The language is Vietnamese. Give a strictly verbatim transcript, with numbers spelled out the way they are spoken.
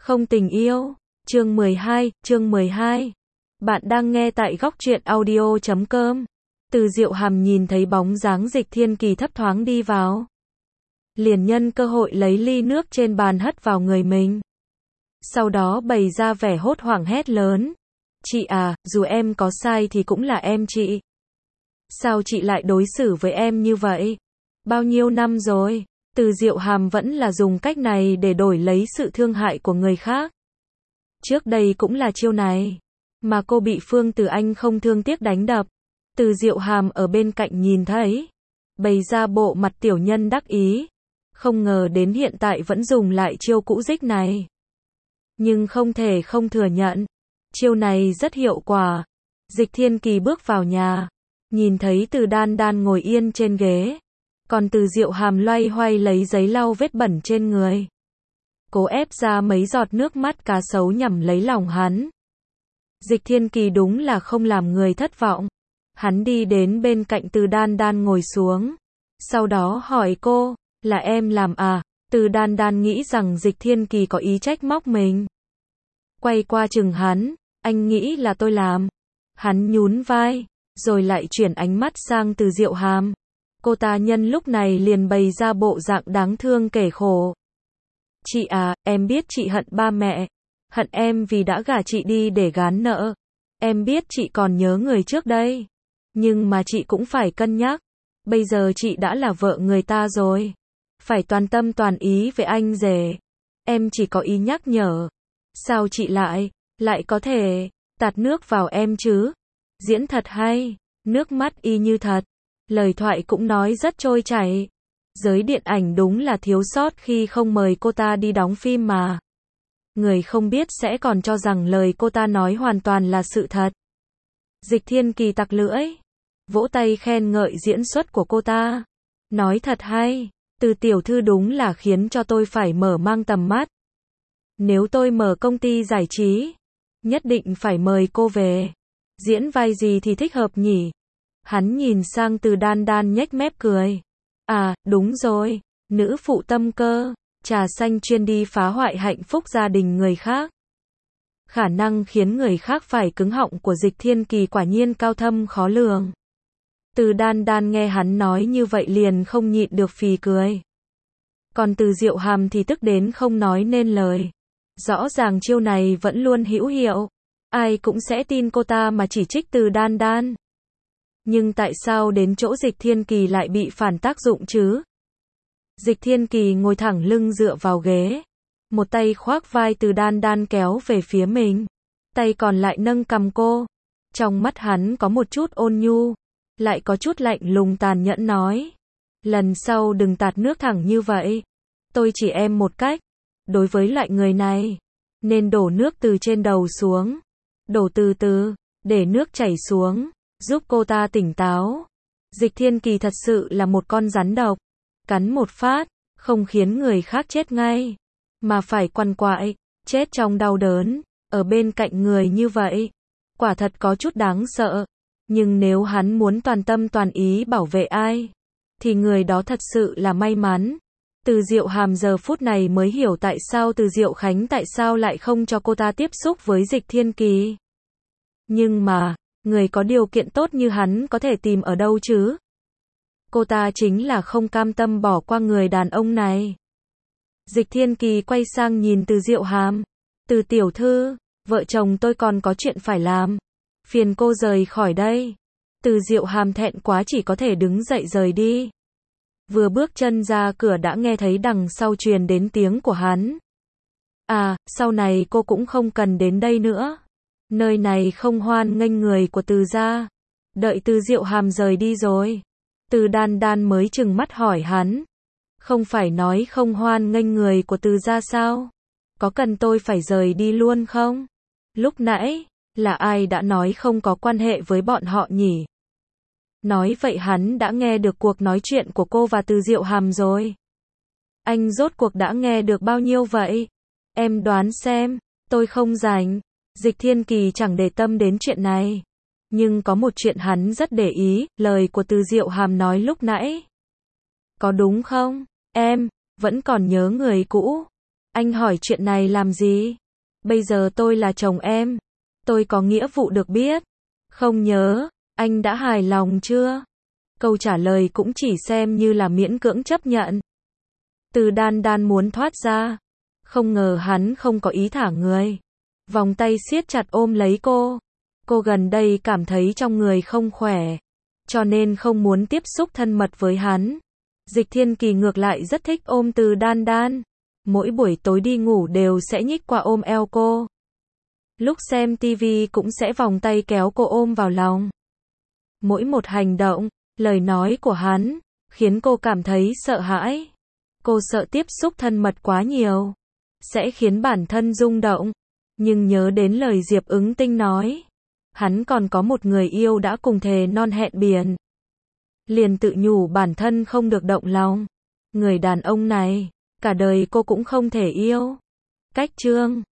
Không tình yêu. Chương mười hai, chương mười hai. Bạn đang nghe tại góc truyện audio chấm com. Từ Diệu Hàm nhìn thấy bóng dáng Dịch Thiên Kỳ thấp thoáng đi vào, liền nhân cơ hội lấy ly nước trên bàn hất vào người mình. Sau đó bày ra vẻ hốt hoảng hét lớn. Chị à, dù em có sai thì cũng là em chị. Sao chị lại đối xử với em như vậy? Bao nhiêu năm rồi? Từ Diệu Hàm vẫn là dùng cách này để đổi lấy sự thương hại của người khác. Trước đây cũng là chiêu này, mà cô bị Phương Từ Anh không thương tiếc đánh đập. Từ Diệu Hàm ở bên cạnh nhìn thấy, bày ra bộ mặt tiểu nhân đắc ý. Không ngờ đến hiện tại vẫn dùng lại chiêu cũ dích này. Nhưng không thể không thừa nhận, chiêu này rất hiệu quả. Dịch Thiên Kỳ bước vào nhà, nhìn thấy Từ Đan Đan ngồi yên trên ghế, còn Từ Diệu Hàm loay hoay lấy giấy lau vết bẩn trên người, cố ép ra mấy giọt nước mắt cá sấu nhằm lấy lòng hắn. Dịch Thiên Kỳ đúng là không làm người thất vọng. Hắn đi đến bên cạnh Từ Đan Đan ngồi xuống, sau đó hỏi cô, là em làm à? Từ Đan Đan nghĩ rằng Dịch Thiên Kỳ có ý trách móc mình. Quay qua chừng hắn, anh nghĩ là tôi làm. Hắn nhún vai, rồi lại chuyển ánh mắt sang Từ Diệu Hàm. Cô ta nhân lúc này liền bày ra bộ dạng đáng thương kể khổ. Chị à, em biết chị hận ba mẹ. Hận em vì đã gả chị đi để gán nợ. Em biết chị còn nhớ người trước đây. Nhưng mà chị cũng phải cân nhắc. Bây giờ chị đã là vợ người ta rồi. Phải toàn tâm toàn ý với anh rể. Em chỉ có ý nhắc nhở. Sao chị lại, lại có thể tạt nước vào em chứ? Diễn thật hay, nước mắt y như thật. Lời thoại cũng nói rất trôi chảy. Giới điện ảnh đúng là thiếu sót khi không mời cô ta đi đóng phim mà. Người không biết sẽ còn cho rằng lời cô ta nói hoàn toàn là sự thật. Dịch Thiên Kỳ tặc lưỡi, vỗ tay khen ngợi diễn xuất của cô ta. Nói thật hay, Từ tiểu thư đúng là khiến cho tôi phải mở mang tầm mắt. Nếu tôi mở công ty giải trí, nhất định phải mời cô về. Diễn vai gì thì thích hợp nhỉ? Hắn nhìn sang Từ Đan Đan nhếch mép cười. À, đúng rồi, nữ phụ tâm cơ, trà xanh chuyên đi phá hoại hạnh phúc gia đình người khác. Khả năng khiến người khác phải cứng họng của Dịch Thiên Kỳ quả nhiên cao thâm khó lường. Từ Đan Đan nghe hắn nói như vậy liền không nhịn được phì cười. Còn Từ Diệu Hàm thì tức đến không nói nên lời. Rõ ràng chiêu này vẫn luôn hữu hiệu. Ai cũng sẽ tin cô ta mà chỉ trích Từ Đan Đan. Nhưng tại sao đến chỗ Dịch Thiên Kỳ lại bị phản tác dụng chứ? Dịch Thiên Kỳ ngồi thẳng lưng dựa vào ghế. Một tay khoác vai Từ Đan Đan kéo về phía mình. Tay còn lại nâng cằm cô. Trong mắt hắn có một chút ôn nhu, lại có chút lạnh lùng tàn nhẫn nói. Lần sau đừng tạt nước thẳng như vậy. Tôi chỉ em một cách. Đối với loại người này, nên đổ nước từ trên đầu xuống. Đổ từ từ, để nước chảy xuống, giúp cô ta tỉnh táo. Dịch Thiên Kỳ thật sự là một con rắn độc. Cắn một phát, không khiến người khác chết ngay, mà phải quằn quại, chết trong đau đớn, ở bên cạnh người như vậy. Quả thật có chút đáng sợ. Nhưng nếu hắn muốn toàn tâm toàn ý bảo vệ ai, thì người đó thật sự là may mắn. Từ Diệu Hàm giờ phút này mới hiểu tại sao Từ Diệu Khánh tại sao lại không cho cô ta tiếp xúc với Dịch Thiên Kỳ. Nhưng mà, người có điều kiện tốt như hắn có thể tìm ở đâu chứ? Cô ta chính là không cam tâm bỏ qua người đàn ông này. Dịch Thiên Kỳ quay sang nhìn Từ Diệu Hàm. Từ tiểu thư, vợ chồng tôi còn có chuyện phải làm. Phiền cô rời khỏi đây. Từ Diệu Hàm thẹn quá chỉ có thể đứng dậy rời đi. Vừa bước chân ra cửa đã nghe thấy đằng sau truyền đến tiếng của hắn. À, sau này cô cũng không cần đến đây nữa. Nơi này không hoan nghênh người của Từ gia. Đợi Từ Diệu Hàm rời đi rồi, Từ Đan Đan mới trừng mắt hỏi hắn. Không phải nói không hoan nghênh người của Từ gia sao? Có cần tôi phải rời đi luôn không? Lúc nãy, là ai đã nói không có quan hệ với bọn họ nhỉ? Nói vậy hắn đã nghe được cuộc nói chuyện của cô và Từ Diệu Hàm rồi. Anh rốt cuộc đã nghe được bao nhiêu vậy? Em đoán xem, tôi không rảnh. Dịch Thiên Kỳ chẳng để tâm đến chuyện này. Nhưng có một chuyện hắn rất để ý, lời của Từ Diệu Hàm nói lúc nãy. Có đúng không? Em, vẫn còn nhớ người cũ. Anh hỏi chuyện này làm gì? Bây giờ tôi là chồng em. Tôi có nghĩa vụ được biết. Không nhớ, anh đã hài lòng chưa? Câu trả lời cũng chỉ xem như là miễn cưỡng chấp nhận. Từ Đan Đan muốn thoát ra. Không ngờ hắn không có ý thả người. Vòng tay siết chặt ôm lấy cô. Cô gần đây cảm thấy trong người không khỏe. Cho nên không muốn tiếp xúc thân mật với hắn. Dịch Thiên Kỳ ngược lại rất thích ôm Từ Đan Đan. Mỗi buổi tối đi ngủ đều sẽ nhích qua ôm eo cô. Lúc xem tivi cũng sẽ vòng tay kéo cô ôm vào lòng. Mỗi một hành động, lời nói của hắn, khiến cô cảm thấy sợ hãi. Cô sợ tiếp xúc thân mật quá nhiều, sẽ khiến bản thân rung động. Nhưng nhớ đến lời Diệp Ứng Tinh nói, hắn còn có một người yêu đã cùng thề non hẹn biển. Liền tự nhủ bản thân không được động lòng. Người đàn ông này, cả đời cô cũng không thể yêu. Cách chương